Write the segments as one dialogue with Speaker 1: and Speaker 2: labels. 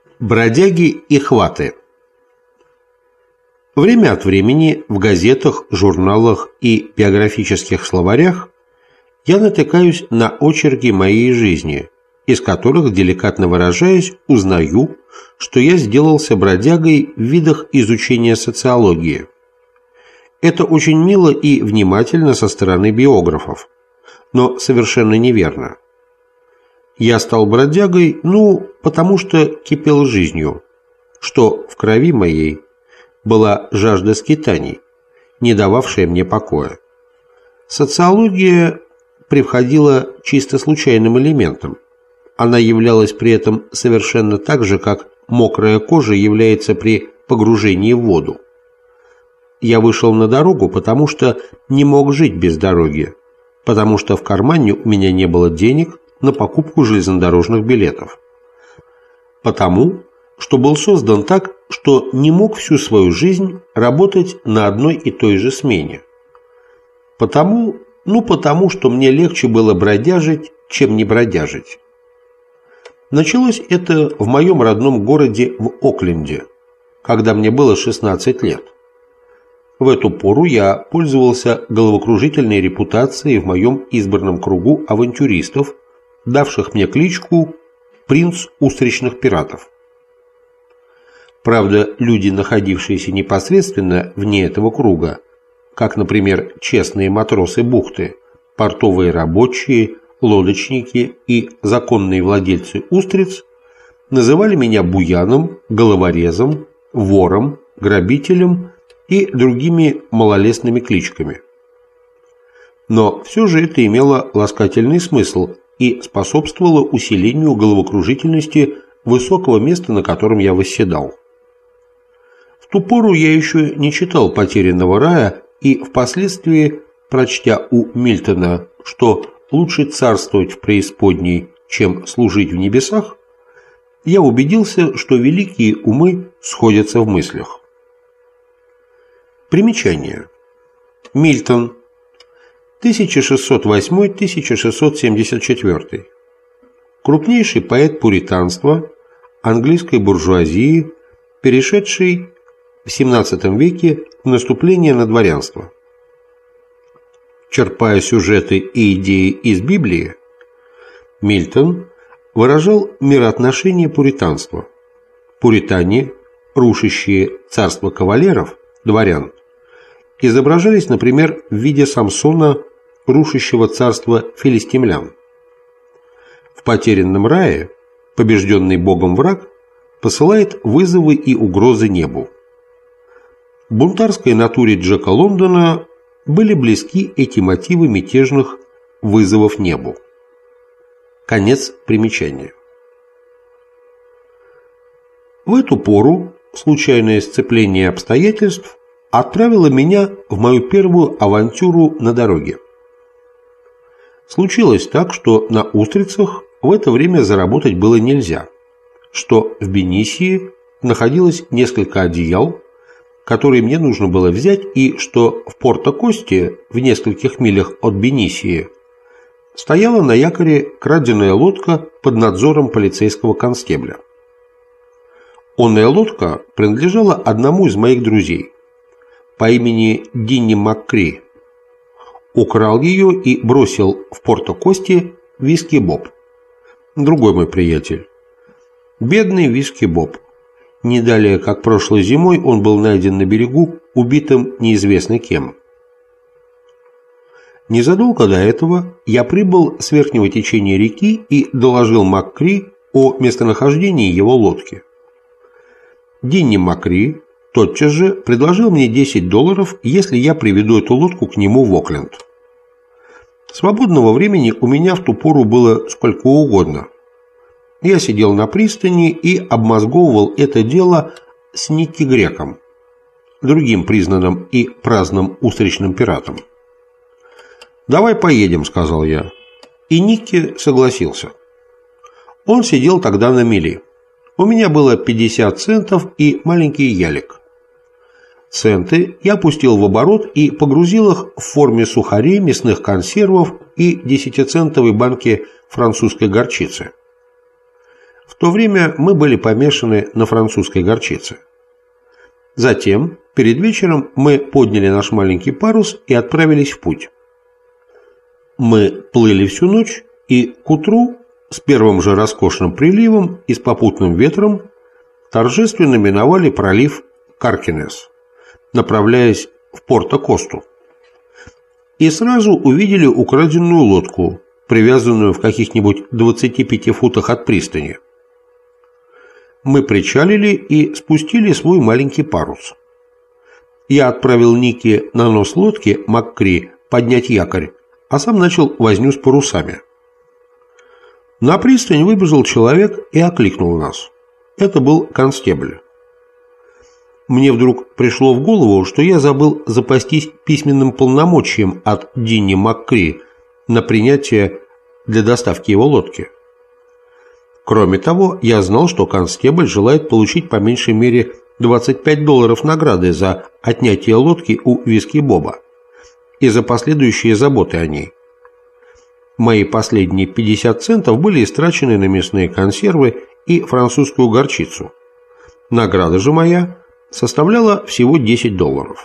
Speaker 1: Бродяги и хваты. Время от времени в газетах, журналах и биографических словарях я натыкаюсь на очерки моей жизни, из которых, деликатно выражаясь, узнаю, что я сделался бродягой в видах изучения социологии. Это очень мило и внимательно со стороны биографов, но совершенно неверно. Я стал бродягой, потому что кипел жизнью, что в крови моей была жажда скитаний, не дававшая мне покоя. Социология превходила чисто случайным элементом. Она являлась при этом совершенно так же, как мокрая кожа является при погружении в воду. Я вышел на дорогу, потому что не мог жить без дороги, потому что в кармане у меня не было денег на покупку железнодорожных билетов. Потому, что был создан так, что не мог всю свою жизнь работать на одной и той же смене. Потому, что мне легче было бродяжить, чем не бродяжить. Началось это в моем родном городе в Окленде, когда мне было 16 лет. В эту пору я пользовался головокружительной репутацией в моем избранном кругу авантюристов, давших мне кличку «Принц устричных пиратов». Правда, люди, находившиеся непосредственно вне этого круга, как, например, честные матросы бухты, портовые рабочие, лодочники и законные владельцы устриц, называли меня буяном, головорезом, вором, грабителем и другими малолестными кличками. Но все же это имело ласкательный смысл и способствовало усилению головокружительности высокого места, на котором я восседал. В ту пору я еще не читал «Потерянного рая» и впоследствии, прочтя у Мильтона, что лучше царствовать в преисподней, чем служить в небесах, я убедился, что великие умы сходятся в мыслях. Примечание. Мильтон. 1608-1674. Крупнейший поэт пуританства, английской буржуазии, перешедший в XVII веке в наступление на дворянство. Черпая сюжеты и идеи из Библии, Мильтон выражал мироотношение пуританства. Пуритане, рушащие царство кавалеров, дворян, изображались, например, в виде Самсона, рушащего царство филистимлян. В «Потерянном рае» побежденный Богом враг посылает вызовы и угрозы небу. Бунтарской натуре Джека Лондона были близки эти мотивы мятежных вызовов небу. Конец примечания. В эту пору случайное сцепление обстоятельств отправило меня в мою первую авантюру на дороге. Случилось так, что на устрицах в это время заработать было нельзя, что в Бенисии находилось несколько одеял, которые мне нужно было взять, и что в Порто-Косте, в нескольких милях от Бенисии, стояла на якоре краденая лодка под надзором полицейского констебля. Онная лодка принадлежала одному из моих друзей по имени Динни МакКри. Украл ее и бросил в Порто-Косте Виски Боб, другой мой приятель. Бедный Виски Боб. Не далее, как прошлой зимой, он был найден на берегу, убитым неизвестно кем. Незадолго до этого я прибыл с верхнего течения реки и доложил МакКри о местонахождении его лодки. Динни МакКри тотчас же предложил мне $10, если я приведу эту лодку к нему в Окленд. Свободного времени у меня в ту пору было сколько угодно. Я сидел на пристани и обмозговывал это дело с Никки Греком, другим признанным и праздным устричным пиратом. «Давай поедем», — сказал я. И Никки согласился. Он сидел тогда на мели. У меня было 50 центов и маленький ялик. Центы я пустил в оборот и погрузил их в форме сухарей, мясных консервов и 10-центовой банки французской горчицы. В то время мы были помешаны на французской горчице. Затем, перед вечером, мы подняли наш маленький парус и отправились в путь. Мы плыли всю ночь и к утру с первым же роскошным приливом и с попутным ветром торжественно миновали пролив Каркинес, направляясь в Порто-Косту. И сразу увидели украденную лодку, привязанную в каких-нибудь 25 футах от пристани. Мы причалили и спустили свой маленький парус. Я отправил Нике на нос лодки МакКри поднять якорь, а сам начал возню с парусами. На пристань выбежал человек и окликнул нас. Это был констебль. Мне вдруг пришло в голову, что я забыл запастись письменным полномочием от Динни МакКри на принятие для доставки его лодки. Кроме того, я знал, что констебль желает получить по меньшей мере $25 награды за отнятие лодки у Виски Боба и за последующие заботы о ней. Мои последние 50 центов были истрачены на мясные консервы и французскую горчицу. Награда же моя составляла всего $10.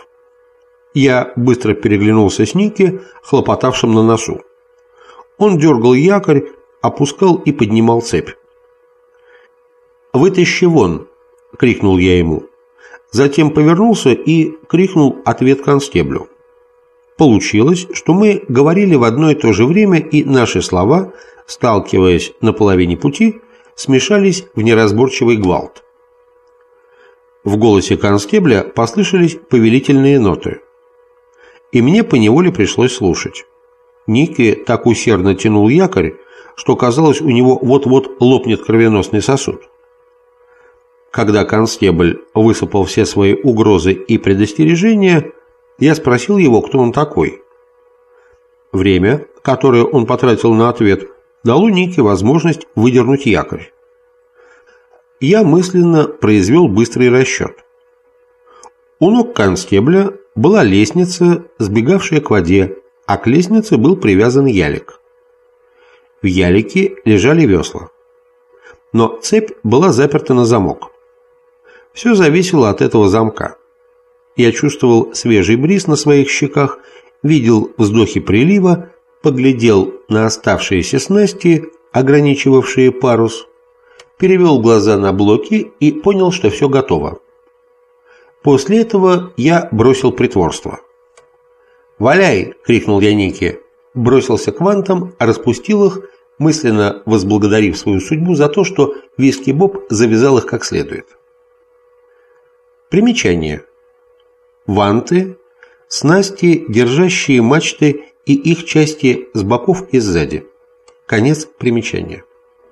Speaker 1: Я быстро переглянулся с Никки, хлопотавшим на носу. Он дергал якорь, опускал и поднимал цепь. «Вытащи вон!» — крикнул я ему. Затем повернулся и крикнул ответ констеблю. Получилось, что мы говорили в одно и то же время, и наши слова, сталкиваясь на половине пути, смешались в неразборчивый гвалт. В голосе констебля послышались повелительные ноты. И мне поневоле пришлось слушать. Никки так усердно тянул якорь, что казалось, у него вот-вот лопнет кровеносный сосуд. Когда констебль высыпал все свои угрозы и предостережения, я спросил его, кто он такой. Время, которое он потратил на ответ, дало Нике возможность выдернуть якорь. Я мысленно произвел быстрый расчет. У ног констебля была лестница, сбегавшая к воде, а к лестнице был привязан ялик. В ялике лежали весла. Но цепь была заперта на замок. Все зависело от этого замка. Я чувствовал свежий бриз на своих щеках, видел вздохи прилива, поглядел на оставшиеся снасти, ограничивавшие парус, перевел глаза на блоки и понял, что все готово. После этого я бросил притворство. «Валяй!» — крикнул я Нике, бросился к вантам, распустил их, мысленно возблагодарив свою судьбу за то, что Виски Боб завязал их как следует. Примечание. Ванты – снасти, держащие мачты и их части с боков и сзади. Конец примечания.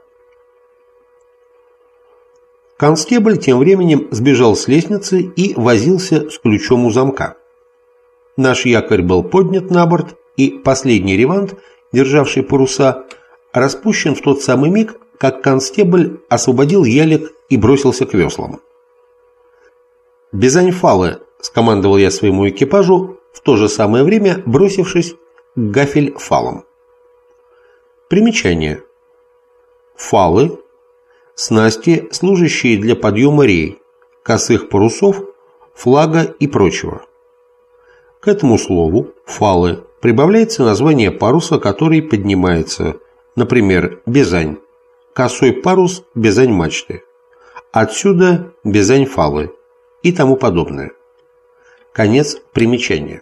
Speaker 1: Констебль тем временем сбежал с лестницы и возился с ключом у замка. Наш якорь был поднят на борт, и последний ревант, державший паруса, распущен в тот самый миг, как констебль освободил ялик и бросился к веслам. «Бизань-фалы!» – скомандовал я своему экипажу, в то же самое время бросившись к гафель-фалам. Примечание. Фалы – снасти, служащие для подъема рей, косых парусов, флага и прочего. К этому слову «фалы» прибавляется название паруса, который поднимается, например, бизань, косой парус бизань-мачты. Отсюда бизань-фалы и тому подобное. Конец примечания.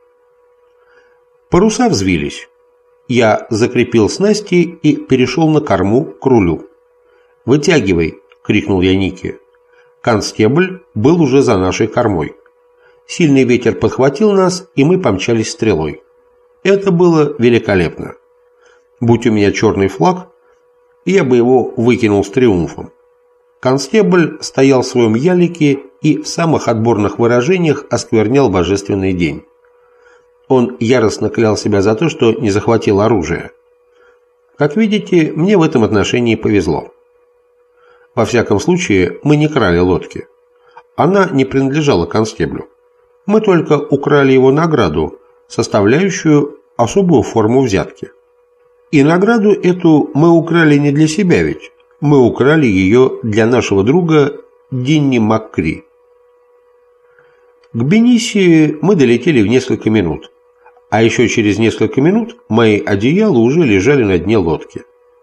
Speaker 1: Паруса взвились. Я закрепил снасти и перешел на корму к рулю. «Вытягивай!» — крикнул я Нике. Констебль был уже за нашей кормой. Сильный ветер подхватил нас, и мы помчались стрелой. Это было великолепно. Будь у меня черный флаг, я бы его выкинул с триумфом. Констебль стоял в своем ялике и в самых отборных выражениях осквернял божественный день. Он яростно клял себя за то, что не захватил оружие. Как видите, мне в этом отношении повезло. Во всяком случае, мы не крали лодки. Она не принадлежала констеблю. Мы только украли его награду, составляющую особую форму взятки. И награду эту мы украли не для себя ведь. Мы украли ее для нашего друга Динни Маккри. К Бенисии мы долетели в несколько минут, а еще через несколько минут мои одеяла уже лежали на дне лодки.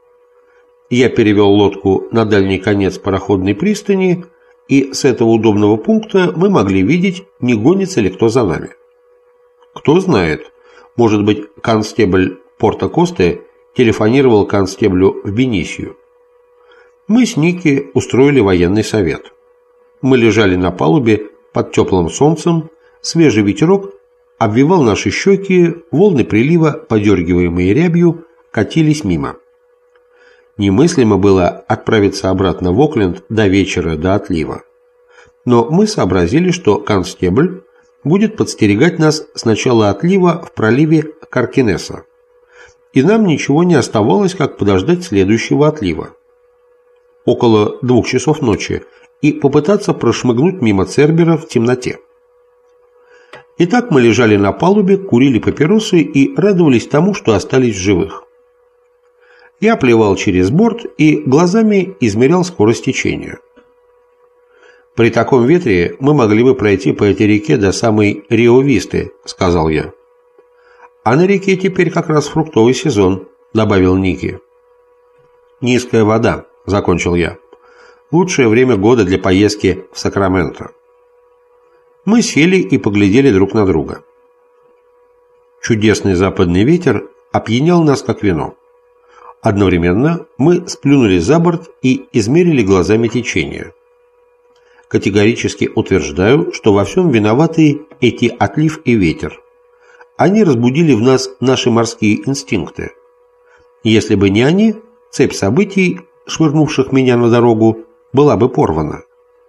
Speaker 1: Я перевел лодку на дальний конец пароходной пристани, и с этого удобного пункта мы могли видеть, не гонится ли кто за нами. Кто знает, может быть, констебль Порто-Косте телефонировал констеблю в Бенисию. Мы с Ники устроили военный совет. Мы лежали на палубе под теплым солнцем, свежий ветерок обвивал наши щеки, волны прилива, подергиваемые рябью, катились мимо. Немыслимо было отправиться обратно в Окленд до вечера, до отлива. Но мы сообразили, что констебль будет подстерегать нас с начала отлива в проливе Каркинеса. И нам ничего не оставалось, как подождать следующего отлива. Около 2 часов ночи, и попытаться прошмыгнуть мимо Цербера в темноте. Итак, мы лежали на палубе, курили папиросы и радовались тому, что остались в живых. Я плевал через борт и глазами измерял скорость течения. «При таком ветре мы могли бы пройти по этой реке до самой Рио-Висты», — сказал я. «А на реке теперь как раз фруктовый сезон», — добавил Ники. «Низкая вода», — закончил я. «Лучшее время года для поездки в Сакраменто». Мы сели и поглядели друг на друга. Чудесный западный ветер опьянял нас, как вино. Одновременно мы сплюнули за борт и измерили глазами течение. Категорически утверждаю, что во всем виноваты эти отлив и ветер. Они разбудили в нас наши морские инстинкты. Если бы не они, цепь событий, швырнувших меня на дорогу, была бы порвана.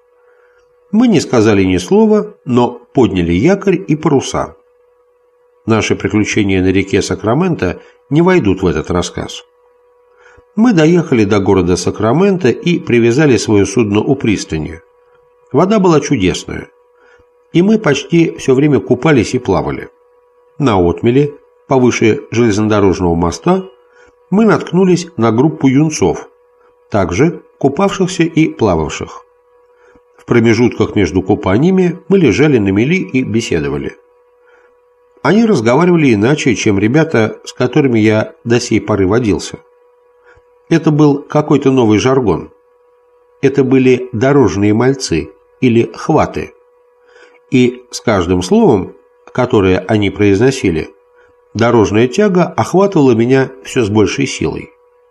Speaker 1: Мы не сказали ни слова, но подняли якорь и паруса. Наши приключения на реке Сакраменто не войдут в этот рассказ. Мы доехали до города Сакраменто и привязали свое судно у пристани. Вода была чудесная, и мы почти все время купались и плавали. На отмеле, повыше железнодорожного моста, мы наткнулись на группу юнцов, также купавшихся и плававших. В промежутках между купаниями мы лежали на мели и беседовали. Они разговаривали иначе, чем ребята, с которыми я до сей поры водился. Это был какой-то новый жаргон. Это были дорожные мальцы или хваты. И с каждым словом, которое они произносили, дорожная тяга охватывала меня все с большей силой.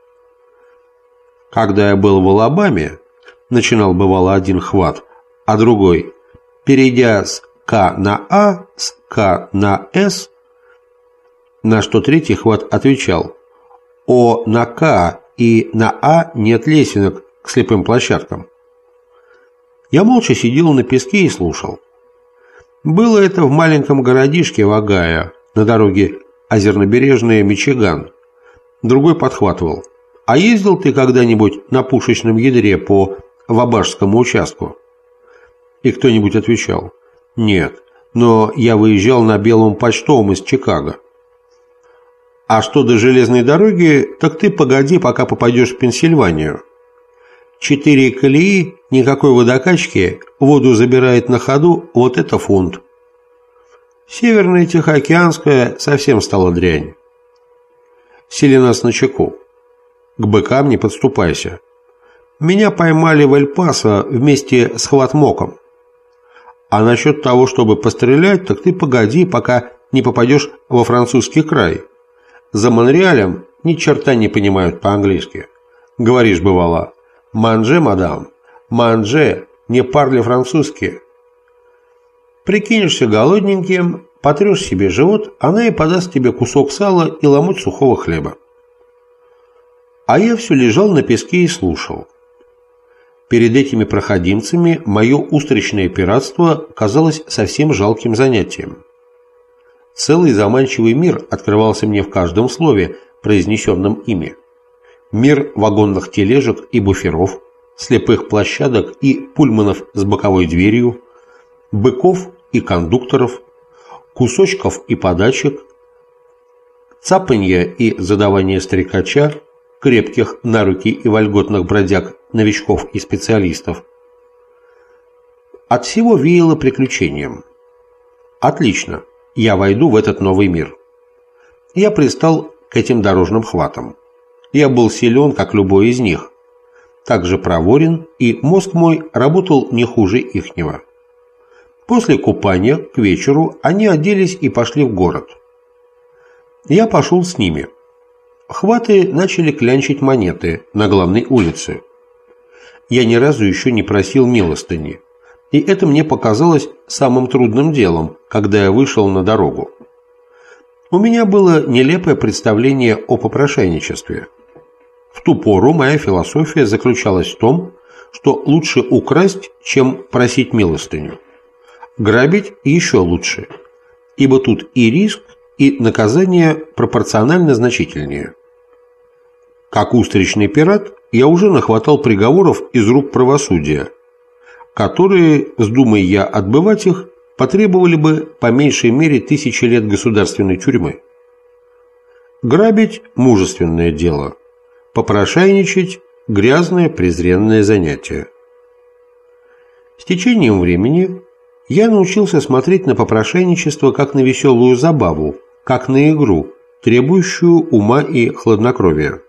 Speaker 1: Когда я был в Алабаме, начинал бывало один хват, а другой, перейдя с К на А, с К на С, на что третий хват отвечал: «О на К и на А нет лесенок к слепым площадкам». Я молча сидел на песке и слушал. Было это в маленьком городишке в Огайо, на дороге Озернобережная, Мичиган. Другой подхватывал: «А ездил ты когда-нибудь на пушечном ядре по Вабашскому участку?» И кто-нибудь отвечал: «Нет, но я выезжал на Белом почтовом из Чикаго». «А что до железной дороги, так ты погоди, пока попадешь в Пенсильванию. 4 колеи, никакой водокачки, воду забирает на ходу, вот это фунт. Северная Тихоокеанская совсем стала дрянь. Сели нас на чеку. К быкам не подступайся. Меня поймали в Эль-Пасо вместе с Хватмоком. А насчет того, чтобы пострелять, так ты погоди, пока не попадешь во французский край. За Монреалем ни черта не понимают по-английски. Говоришь, бывало: «Манже, мадам, манже, не парли французски». Прикинешься голодненьким, потрешь себе живот, она и подаст тебе кусок сала и ломоть сухого хлеба. А я все лежал на песке и слушал. Перед этими проходимцами мое устричное пиратство казалось совсем жалким занятием. Целый заманчивый мир открывался мне в каждом слове, произнесенном ими. Мир вагонных тележек и буферов, слепых площадок и пульманов с боковой дверью, быков и кондукторов, кусочков и подачек, цапанья и задавания стрекача, крепких на руки и вольготных бродяг, новичков и специалистов. От всего веяло приключением. Отлично, я войду в этот новый мир. Я пристал к этим дорожным хватам. Я был силен, как любой из них, также проворен, и мозг мой работал не хуже ихнего. После купания к вечеру они оделись и пошли в город. Я пошел с ними. Хваты начали клянчить монеты на главной улице. Я ни разу еще не просил милостыни, и это мне показалось самым трудным делом, когда я вышел на дорогу. У меня было нелепое представление о попрошайничестве. В ту пору моя философия заключалась в том, что лучше украсть, чем просить милостыню. Грабить еще лучше, ибо тут и риск, и наказание пропорционально значительнее. Как устричный пират, я уже нахватал приговоров из рук правосудия, которые, вздумай я отбывать их, потребовали бы по меньшей мере 1000 лет государственной тюрьмы. Грабить – мужественное дело, попрошайничать – грязное презренное занятие. С течением времени я научился смотреть на попрошайничество как на веселую забаву, как на игру, требующую ума и хладнокровия.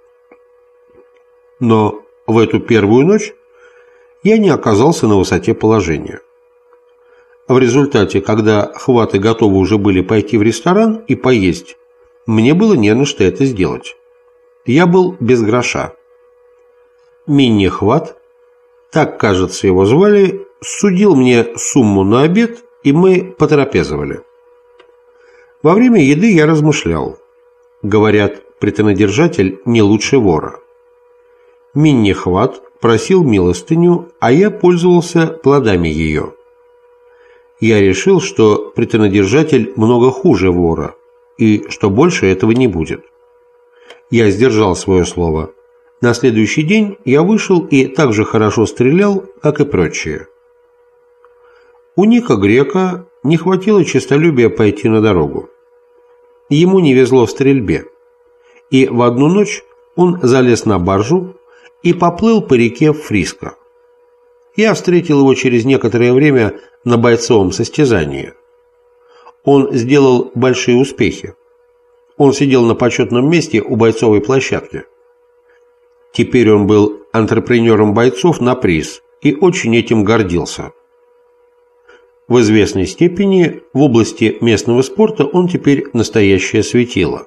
Speaker 1: Но в эту первую ночь я не оказался на высоте положения. В результате, когда хваты готовы уже были пойти в ресторан и поесть, мне было не на что это сделать. Я был без гроша. Минни-хват, так, кажется, его звали, судил мне сумму на обед, и мы потрапезовали. Во время еды я размышлял. Говорят, претенодержатель не лучше вора. Минни-хват просил милостыню, а я пользовался плодами ее. Я решил, что претенодержатель много хуже вора, и что больше этого не будет. Я сдержал свое слово. На следующий день я вышел и так же хорошо стрелял, как и прочие. У Ника Грека не хватило честолюбия пойти на дорогу. Ему не везло в стрельбе, и в одну ночь он залез на баржу и поплыл по реке Фриско. Я встретил его через некоторое время на бойцовом состязании. Он сделал большие успехи. Он сидел на почетном месте у бойцовой площадки. Теперь он был антрепренером бойцов на приз и очень этим гордился. В известной степени в области местного спорта он теперь настоящее светило.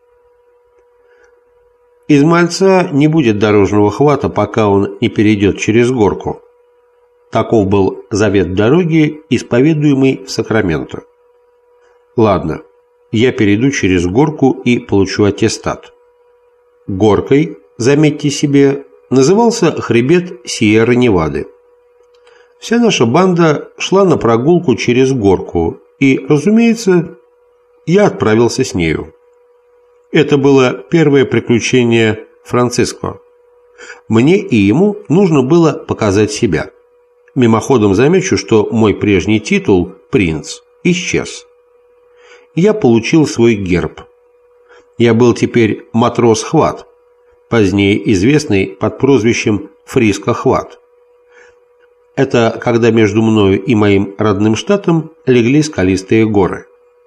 Speaker 1: Из мальца не будет дорожного хвата, пока он не перейдет через горку. Таков был завет дороги, исповедуемый в Сакраменто. Ладно, я перейду через горку и получу аттестат. Горкой, заметьте себе, назывался хребет Сьерра-Невады. Вся наша банда шла на прогулку через горку, и, разумеется, я отправился с нею. Это было первое приключение Франциско. Мне и ему нужно было показать себя. Мимоходом замечу, что мой прежний титул «Принц» исчез. Я получил свой герб. Я был теперь матрос-хват, позднее известный под прозвищем Фриско-хват. Это когда между мною и моим родным штатом легли скалистые горы.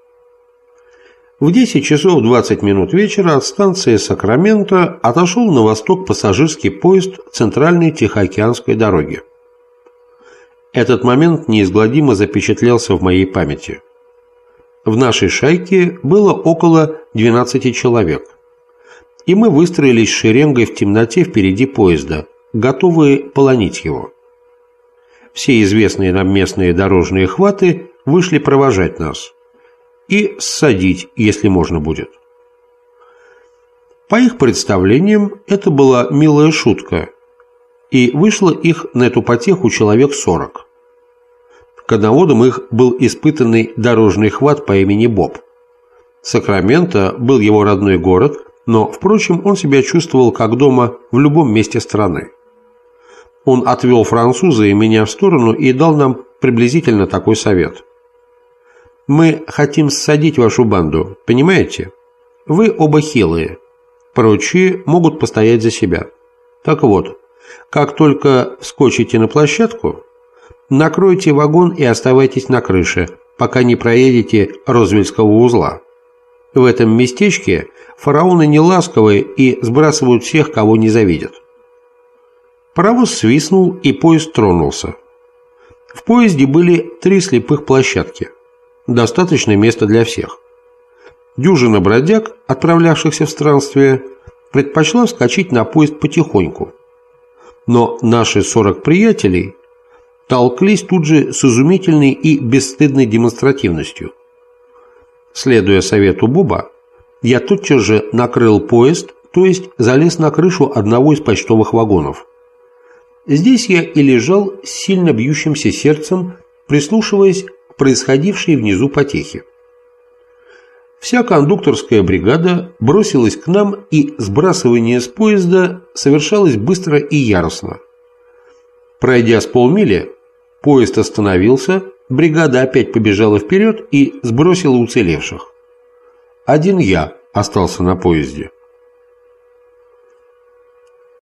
Speaker 1: В 10 часов 20 минут вечера от станции Сакраменто отошел на восток пассажирский поезд Центральной Тихоокеанской дороги. Этот момент неизгладимо запечатлелся в моей памяти. В нашей шайке было около 12 человек, и мы выстроились шеренгой в темноте впереди поезда, готовые полонить его. Все известные нам местные дорожные хваты вышли провожать нас и ссадить, если можно будет. По их представлениям, это была милая шутка, и вышло их на эту потеху человек 40. Коноводом их был испытанный дорожный хват по имени Боб. Сакраменто был его родной город, но, впрочем, он себя чувствовал как дома в любом месте страны. Он отвел француза и меня в сторону и дал нам приблизительно такой совет. «Мы хотим ссадить вашу банду, понимаете? Вы оба хилые. прочие могут постоять за себя. Так вот, как только вскочите на площадку, накройте вагон и оставайтесь на крыше, пока не проедете Розвельского узла. В этом местечке фараоны неласковые и сбрасывают всех, кого не завидят. Паровоз свистнул, и поезд тронулся. В поезде были 3 слепых площадки. Достаточно места для всех. Дюжина бродяг, отправлявшихся в странствие, предпочла вскочить на поезд потихоньку. Но наши 40 приятелей толклись тут же с изумительной и бесстыдной демонстративностью. Следуя совету Боба, я тотчас же накрыл поезд, то есть залез на крышу одного из почтовых вагонов. Здесь я и лежал с сильно бьющимся сердцем, прислушиваясь к происходившей внизу потехе. Вся кондукторская бригада бросилась к нам, и сбрасывание с поезда совершалось быстро и яростно. Пройдя с полмили, поезд остановился, бригада опять побежала вперед и сбросила уцелевших. Один я остался на поезде.